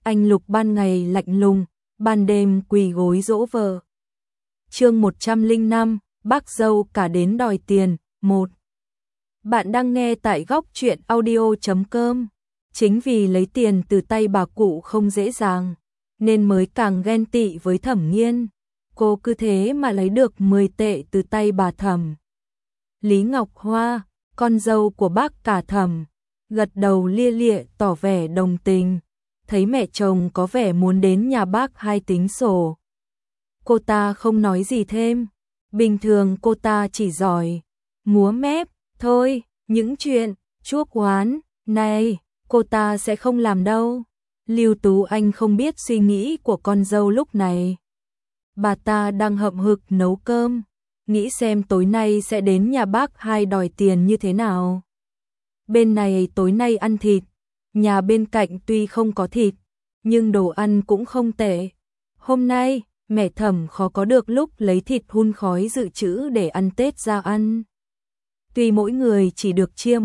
anh Lục ban ngày lạnh lùng, ban đêm quỳ gối dỗ vợ. Chương 105, bác dâu cả đến đòi tiền, 1. Bạn đang nghe tại góc truyện audio.com. Chính vì lấy tiền từ tay bà cụ không dễ dàng, nên mới càng ghen tị với Thẩm Nghiên. Cô cứ thế mà lấy được 10 tệ từ tay bà Thẩm. Lý Ngọc Hoa, con dâu của bác cả Thẩm, gật đầu lia lịa tỏ vẻ đồng tình. Thấy mẹ chồng có vẻ muốn đến nhà bác hai tính sổ, cô ta không nói gì thêm. Bình thường cô ta chỉ giỏi múa mép thôi, những chuyện chuốc oán này cô ta sẽ không làm đâu. Lưu Tú Anh không biết suy nghĩ của con dâu lúc này. Bà ta đang hậm hực nấu cơm, nghĩ xem tối nay sẽ đến nhà bác hai đòi tiền như thế nào. Bên này tối nay ăn thịt, nhà bên cạnh tuy không có thịt, nhưng đồ ăn cũng không tệ. Hôm nay, mẹ Thẩm khó có được lúc lấy thịt hun khói dự trữ để ăn Tết ra ăn. Tuy mỗi người chỉ được chia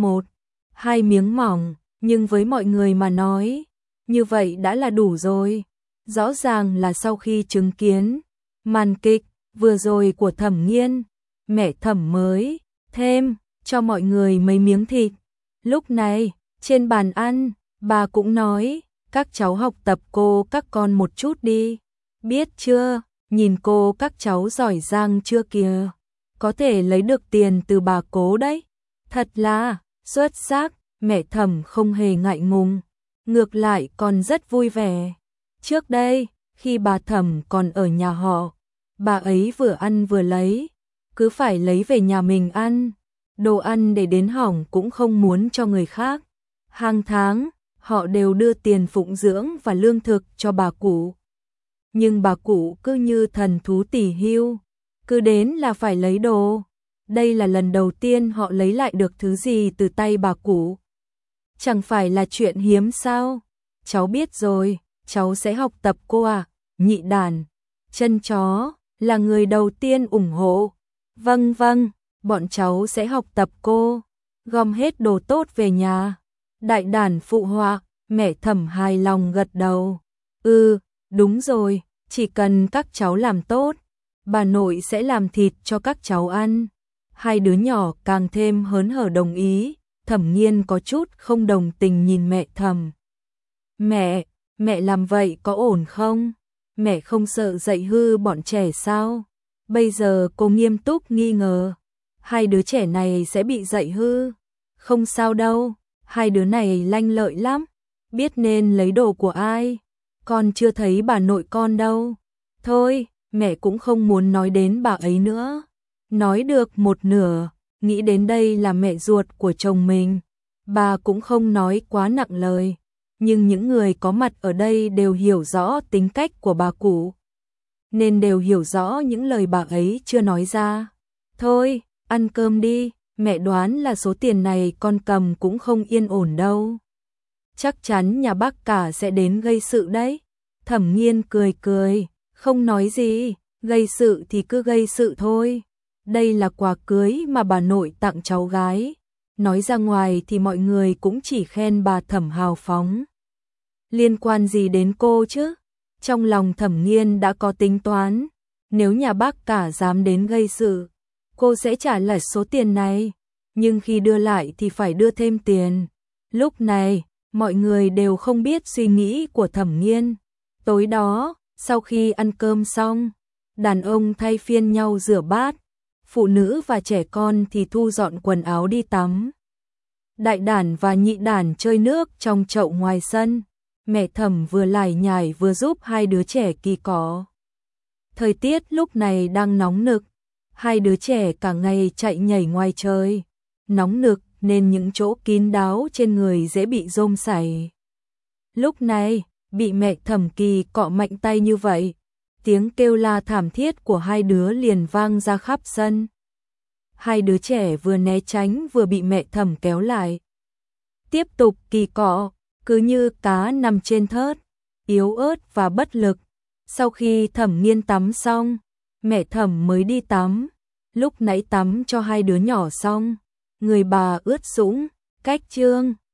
1-2 miếng mỏng, nhưng với mọi người mà nói, như vậy đã là đủ rồi. Rõ ràng là sau khi chứng kiến màn kịch vừa rồi của Thẩm Nghiên, mẹ Thẩm mới thêm cho mọi người mấy miếng thịt. Lúc này, trên bàn ăn, bà cũng nói, các cháu học tập cô các con một chút đi. Biết chưa, nhìn cô các cháu giỏi giang chưa kìa, có thể lấy được tiền từ bà Cố đấy. Thật là xuất sắc, mẹ Thẩm không hề ngại ngùng, ngược lại còn rất vui vẻ. Trước đây, khi bà Thẩm còn ở nhà họ, bà ấy vừa ăn vừa lấy, cứ phải lấy về nhà mình ăn. Đồ ăn để đến hỏng cũng không muốn cho người khác. Hàng tháng, họ đều đưa tiền phụng dưỡng và lương thực cho bà cụ. Nhưng bà cụ cứ như thần thú tỉ hưu, cứ đến là phải lấy đồ. Đây là lần đầu tiên họ lấy lại được thứ gì từ tay bà cụ. Chẳng phải là chuyện hiếm sao? Cháu biết rồi, cháu sẽ học tập cô à? Nhị Đản, Chân Chó là người đầu tiên ủng hộ. Vâng vâng, bọn cháu sẽ học tập cô, gom hết đồ tốt về nhà. Đại Đản phụ họa, mẹ Thẩm hài lòng gật đầu. Đúng rồi, chỉ cần các cháu làm tốt, bà nội sẽ làm thịt cho các cháu ăn. Hai đứa nhỏ càng thêm hớn hở đồng ý. Thẩm Nghiên có chút không đồng tình nhìn mẹ Thẩm. Mẹ làm vậy có ổn không? Mẹ không sợ dạy hư bọn trẻ sao? Bây giờ cô nghiêm túc nghi ngờ, hai đứa trẻ này sẽ bị dạy hư. Không sao đâu, hai đứa này lanh lợi lắm, biết nên lấy đồ của ai. Con chưa thấy bà nội con đâu. Thôi, mẹ cũng không muốn nói đến bà ấy nữa. Nói được một nửa, nghĩ đến đây là mẹ ruột của chồng mình, bà cũng không nói quá nặng lời. Nhưng những người có mặt ở đây đều hiểu rõ tính cách của bà cụ, nên đều hiểu rõ những lời bà ấy chưa nói ra. Thôi, ăn cơm đi, mẹ đoán là số tiền này con cầm cũng không yên ổn đâu. Chắc chắn nhà bác cả sẽ đến gây sự đấy. Thẩm Nghiên cười cười, không nói gì, gây sự thì cứ gây sự thôi. Đây là quà cưới mà bà nội tặng cháu gái. Nói ra ngoài thì mọi người cũng chỉ khen bà Thẩm hào phóng. Liên quan gì đến cô chứ? Trong lòng Thẩm Nghiên đã có tính toán, nếu nhà bác cả dám đến gây sự, cô sẽ trả lại số tiền này, nhưng khi đưa lại thì phải đưa thêm tiền. Lúc này, mọi người đều không biết suy nghĩ của Thẩm Nghiên. Tối đó, sau khi ăn cơm xong, đàn ông thay phiên nhau rửa bát, phụ nữ và trẻ con thì thu dọn quần áo đi tắm. Đại Đản và Nhị Đản chơi nước trong chậu ngoài sân. Mẹ Thẩm vừa lải nhải vừa giúp hai đứa trẻ kỳ cỏ. Thời tiết lúc này đang nóng nực, hai đứa trẻ cả ngày chạy nhảy ngoài trời. Nóng nực nên những chỗ kín đáo trên người dễ bị rôm sảy. Lúc này, bị mẹ Thẩm kỳ cọ mạnh tay như vậy, tiếng kêu la thảm thiết của hai đứa liền vang ra khắp sân. Hai đứa trẻ vừa né tránh vừa bị mẹ Thẩm kéo lại. Tiếp tục kỳ cọ, cứ như cá nằm trên thớt, yếu ớt và bất lực. Sau khi Thẩm Nghiên tắm xong, mẹ Thẩm mới đi tắm. Lúc nãy tắm cho hai đứa nhỏ xong, người bà ướt sũng, cách trương,